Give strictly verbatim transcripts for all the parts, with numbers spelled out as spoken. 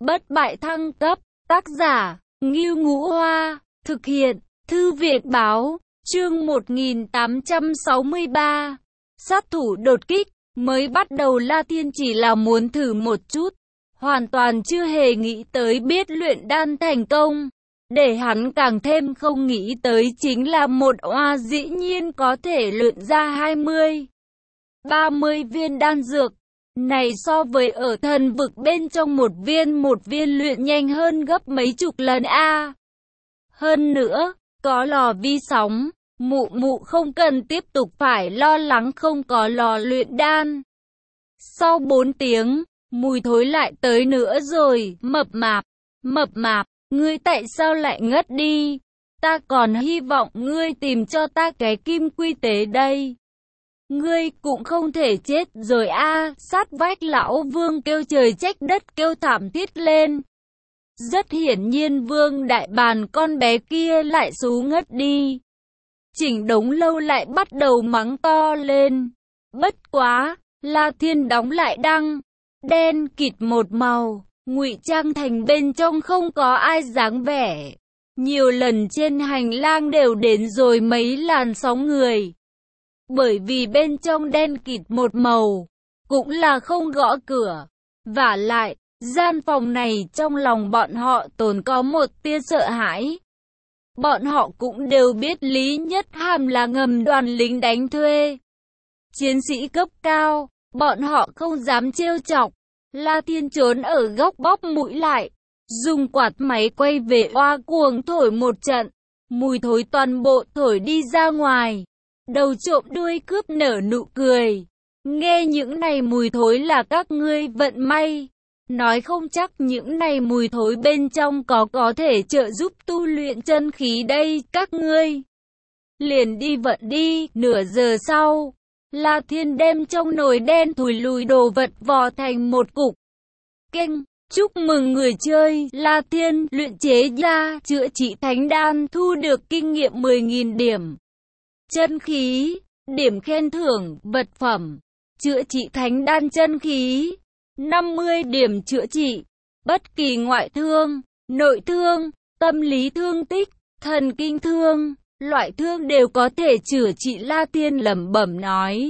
Bất bại thăng cấp, tác giả, Ngưu Ngũ Hoa, thực hiện, Thư viện báo, chương một nghìn tám trăm sáu mươi ba. Sát thủ đột kích, mới bắt đầu La Thiên chỉ là muốn thử một chút, hoàn toàn chưa hề nghĩ tới biết luyện đan thành công. Để hắn càng thêm không nghĩ tới chính là một oa dĩ nhiên có thể luyện ra hai mươi, ba mươi viên đan dược. Này so với ở thần vực bên trong một viên một viên luyện nhanh hơn gấp mấy chục lần a. Hơn nữa, có lò vi sóng, mụ mụ không cần tiếp tục phải lo lắng không có lò luyện đan. Sau bốn tiếng, mùi thối lại tới nữa rồi, mập mạp, mập mạp, ngươi tại sao lại ngất đi? Ta còn hy vọng ngươi tìm cho ta cái kim quy tế đây. Ngươi cũng không thể chết rồi a. Sát vách lão Vương kêu trời trách đất kêu thảm thiết lên. Rất hiển nhiên Vương đại bàn con bé kia lại xú ngất đi. Chỉnh Đống Lâu lại bắt đầu mắng to lên. Bất quá, La Thiên đóng lại đăng, đen kịt một màu, ngụy trang thành bên trong không có ai dáng vẻ. Nhiều lần trên hành lang đều đến rồi mấy làn sóng người. Bởi vì bên trong đen kịt một màu, cũng là không gõ cửa. Vả lại, gian phòng này trong lòng bọn họ tồn có một tia sợ hãi. Bọn họ cũng đều biết Lý Nhất Hàm là ngầm đoàn lính đánh thuê. Chiến sĩ cấp cao, bọn họ không dám trêu chọc. La Thiên trốn ở góc bóp mũi lại, dùng quạt máy quay về oa cuồng thổi một trận. Mùi thối toàn bộ thổi đi ra ngoài. Đầu trộm đuôi cướp nở nụ cười. Nghe những này mùi thối là các ngươi vận may. Nói không chắc những này mùi thối bên trong có có thể trợ giúp tu luyện chân khí đây các ngươi. Liền đi vận đi. Nửa giờ sau, La Thiên đem trong nồi đen thùi lùi đồ vật vò thành một cục. Kênh, chúc mừng người chơi. La Thiên luyện chế ra chữa trị thánh đan thu được kinh nghiệm mười nghìn điểm. Chân khí, điểm khen thưởng, vật phẩm, chữa trị thánh đan chân khí, năm mươi điểm chữa trị, bất kỳ ngoại thương, nội thương, tâm lý thương tích, thần kinh thương, loại thương đều có thể chữa trị. La Thiên lẩm bẩm nói.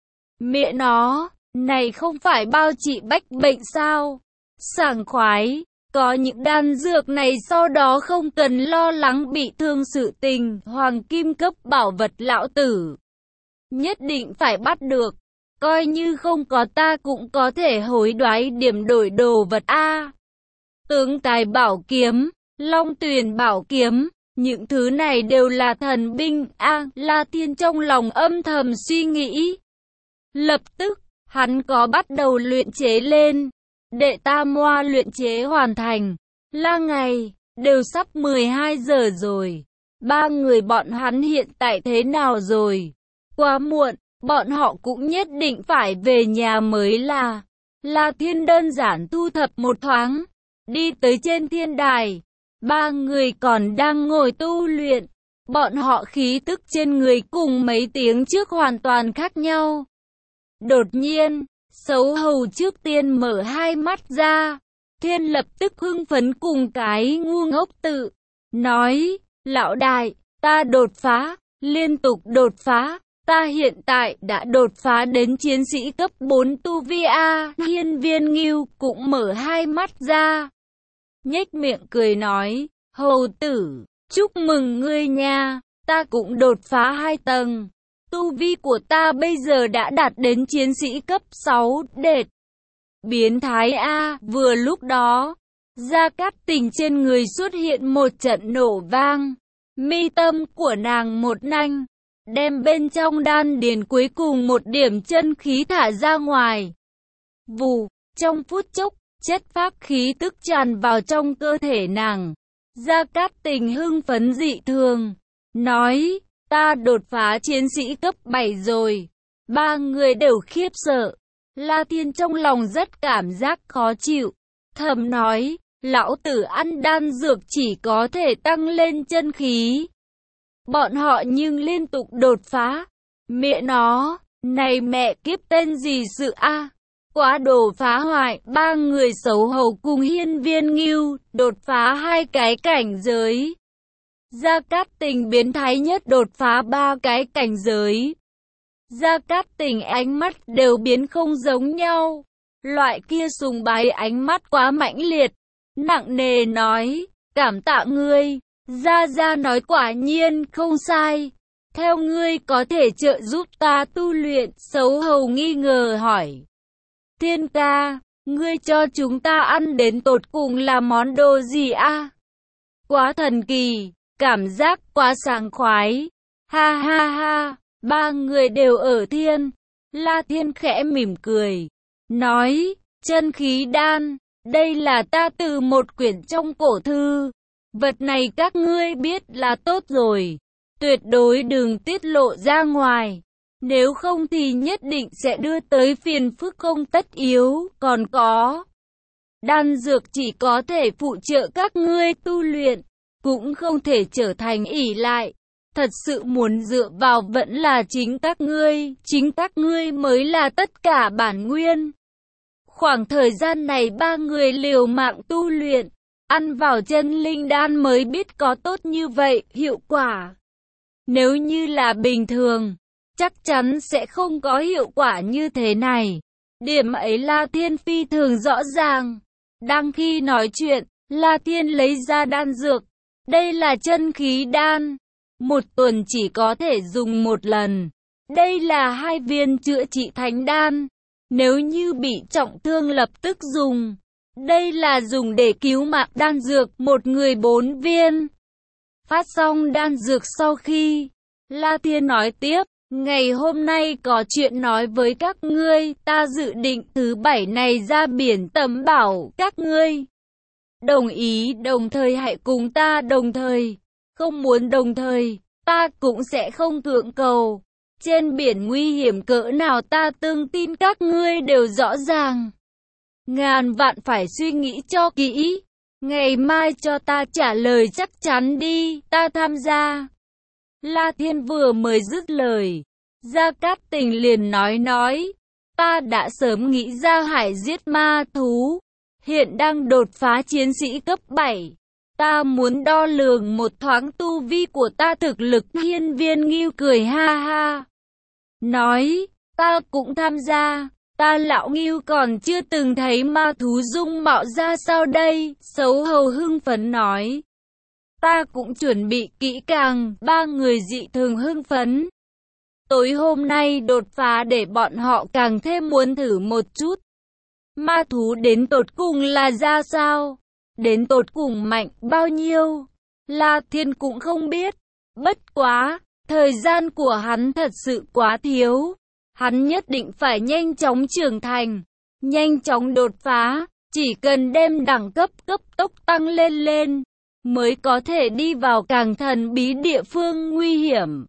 Mẹ nó, này không phải bao trị bách bệnh sao? Sảng khoái. Có những đan dược này sau đó không cần lo lắng bị thương sự tình. Hoàng kim cấp bảo vật lão tử nhất định phải bắt được. Coi như không có ta cũng có thể hối đoái điểm đổi đồ vật a. Tướng tài bảo kiếm, long tuyền bảo kiếm, những thứ này đều là thần binh a. La Thiên trong lòng âm thầm suy nghĩ. Lập tức, hắn có bắt đầu luyện chế lên. Đệ tam moa luyện chế hoàn thành. La ngày, đều sắp mười hai giờ rồi. Ba người bọn hắn hiện tại thế nào rồi? Quá muộn, bọn họ cũng nhất định phải về nhà mới là. La Thiên đơn giản thu thập một thoáng, đi tới trên thiên đài. Ba người còn đang ngồi tu luyện. Bọn họ khí tức trên người cùng mấy tiếng trước hoàn toàn khác nhau. Đột nhiên, Sấu Hầu trước tiên mở hai mắt ra. Thiên lập tức hưng phấn cùng cái ngu ngốc tự nói, lão đại, ta đột phá, liên tục đột phá, ta hiện tại đã đột phá đến chiến sĩ cấp bốn tu vi a. Hiên Viên Ngưu cũng mở hai mắt ra, nhếch miệng cười nói, hầu tử, chúc mừng ngươi nha, ta cũng đột phá hai tầng. Tu vi của ta bây giờ đã đạt đến chiến sĩ cấp sáu, đệt. Biến thái a. Vừa lúc đó, Gia Cát Tình trên người xuất hiện một trận nổ vang. Mi tâm của nàng một nanh, đem bên trong đan điền cuối cùng một điểm chân khí thả ra ngoài. Vù, trong phút chốc, chất phác khí tức tràn vào trong cơ thể nàng. Gia Cát Tình hưng phấn dị thường, nói, ta đột phá chiến sĩ cấp bảy rồi. Ba người đều khiếp sợ. La Thiên trong lòng rất cảm giác khó chịu. Thầm nói, lão tử ăn đan dược chỉ có thể tăng lên chân khí. Bọn họ nhưng liên tục đột phá. Mẹ nó, này mẹ kiếp tên gì sự a? quá đồ phá hoại, ba người xấu hầu cùng Hiên Viên Ngưu, đột phá hai cái cảnh giới. Gia Cát Tình biến thái nhất đột phá ba cái cảnh giới. Gia Cát Tình ánh mắt đều biến không giống nhau. Loại kia sùng bái ánh mắt quá mãnh liệt. Nặng nề nói, cảm tạ ngươi. Gia Gia nói quả nhiên không sai. Theo ngươi có thể trợ giúp ta tu luyện, xấu hầu nghi ngờ hỏi. Thiên ca, ngươi cho chúng ta ăn đến tột cùng là món đồ gì a? Quá thần kỳ, cảm giác quá sảng khoái. Ha ha ha, ba người đều ở thiên. La Thiên khẽ mỉm cười, nói, chân khí đan, đây là ta từ một quyển trong cổ thư. Vật này các ngươi biết là tốt rồi, tuyệt đối đừng tiết lộ ra ngoài. Nếu không thì nhất định sẽ đưa tới phiền phức không tất yếu, còn có. Đan dược chỉ có thể phụ trợ các ngươi tu luyện, cũng không thể trở thành ỷ lại. Thật sự muốn dựa vào vẫn là chính các ngươi, chính các ngươi mới là tất cả bản nguyên. Khoảng thời gian này ba người liều mạng tu luyện, ăn vào chân linh đan mới biết có tốt như vậy, hiệu quả. Nếu như là bình thường, chắc chắn sẽ không có hiệu quả như thế này. Điểm ấy La Thiên phi thường rõ ràng. Đang khi nói chuyện, La Thiên lấy ra đan dược. Đây là chân khí đan. Một tuần chỉ có thể dùng một lần. Đây là hai viên chữa trị thánh đan. Nếu như bị trọng thương lập tức dùng. Đây là dùng để cứu mạng đan dược, một người bốn viên. Phát xong đan dược sau khi, La Thiên nói tiếp. Ngày hôm nay có chuyện nói với các ngươi, ta dự định thứ bảy này ra biển tầm bảo các ngươi. Đồng ý đồng thời hãy cùng ta đồng thời, không muốn đồng thời, ta cũng sẽ không cưỡng cầu. Trên biển nguy hiểm cỡ nào ta tương tin các ngươi đều rõ ràng. Ngàn vạn phải suy nghĩ cho kỹ, ngày mai cho ta trả lời chắc chắn đi, ta tham gia. La Thiên vừa mới dứt lời, Gia Cát Tình liền nói nói, ta đã sớm nghĩ ra hải giết ma thú, hiện đang đột phá chiến sĩ cấp bảy. Ta muốn đo lường một thoáng tu vi của ta thực lực. Hiên Viên Ngưu cười ha ha, nói, ta cũng tham gia, ta lão Ngưu còn chưa từng thấy ma thú dung mạo ra sao đây, xấu hầu hưng phấn nói. Ta cũng chuẩn bị kỹ càng, ba người dị thường hưng phấn. Tối hôm nay đột phá để bọn họ càng thêm muốn thử một chút. Ma thú đến tột cùng là ra sao? Đến tột cùng mạnh bao nhiêu? La Thiên cũng không biết. Bất quá, thời gian của hắn thật sự quá thiếu. Hắn nhất định phải nhanh chóng trưởng thành, nhanh chóng đột phá. Chỉ cần đem đẳng cấp cấp tốc tăng lên lên, mới có thể đi vào càng thần bí địa phương nguy hiểm.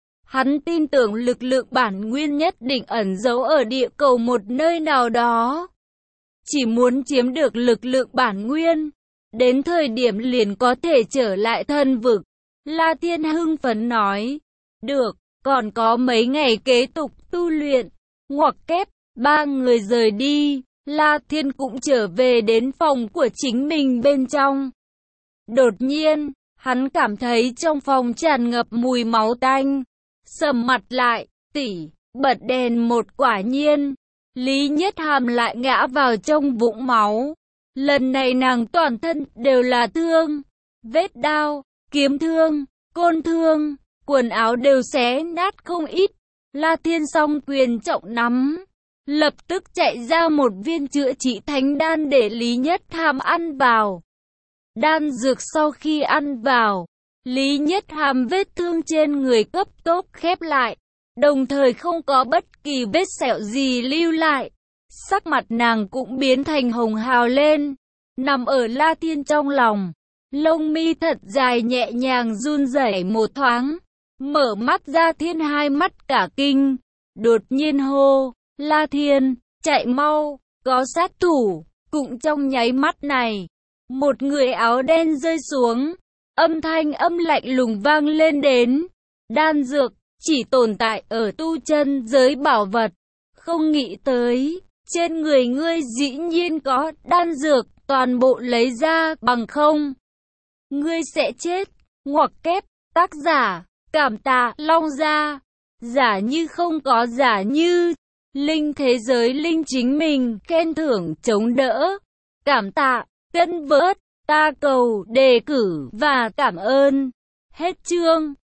Hắn tin tưởng lực lượng bản nguyên nhất định ẩn giấu ở địa cầu một nơi nào đó. Chỉ muốn chiếm được lực lượng bản nguyên, đến thời điểm liền có thể trở lại thân vực. La Thiên hưng phấn nói, được, còn có mấy ngày kế tục tu luyện. Ngoặc kép, ba người rời đi, La Thiên cũng trở về đến phòng của chính mình bên trong. Đột nhiên, hắn cảm thấy trong phòng tràn ngập mùi máu tanh. Sầm mặt lại, tỉ, bật đèn một quả nhiên. Lý Nhất Hàm lại ngã vào trong vũng máu. Lần này nàng toàn thân đều là thương. Vết đao, kiếm thương, côn thương, quần áo đều xé nát không ít. La Thiên song quyền trọng nắm, lập tức chạy ra một viên chữa trị thánh đan để Lý Nhất Hàm ăn vào. Đan dược sau khi ăn vào, Lý Nhất Hàm vết thương trên người cấp tốc khép lại, đồng thời không có bất kỳ vết sẹo gì lưu lại. Sắc mặt nàng cũng biến thành hồng hào lên, nằm ở La Thiên trong lòng. Lông mi thật dài nhẹ nhàng run rẩy một thoáng, mở mắt ra Thiên hai mắt cả kinh, đột nhiên hô, La Thiên, chạy mau, có sát thủ. Cũng trong nháy mắt này, một người áo đen rơi xuống, âm thanh âm lạnh lùng vang lên đến. Đan dược, chỉ tồn tại ở tu chân giới bảo vật, không nghĩ tới, Trên người ngươi dĩ nhiên có đan dược, toàn bộ lấy ra, bằng không ngươi sẽ chết. Ngoặc kép, tác giả, cảm tạ, Long Gia. Giả như không có giả như, Linh thế giới Linh chính mình, khen thưởng, chống đỡ. Cảm tạ, cân vớt, ta cầu, đề cử, và cảm ơn. Hết chương.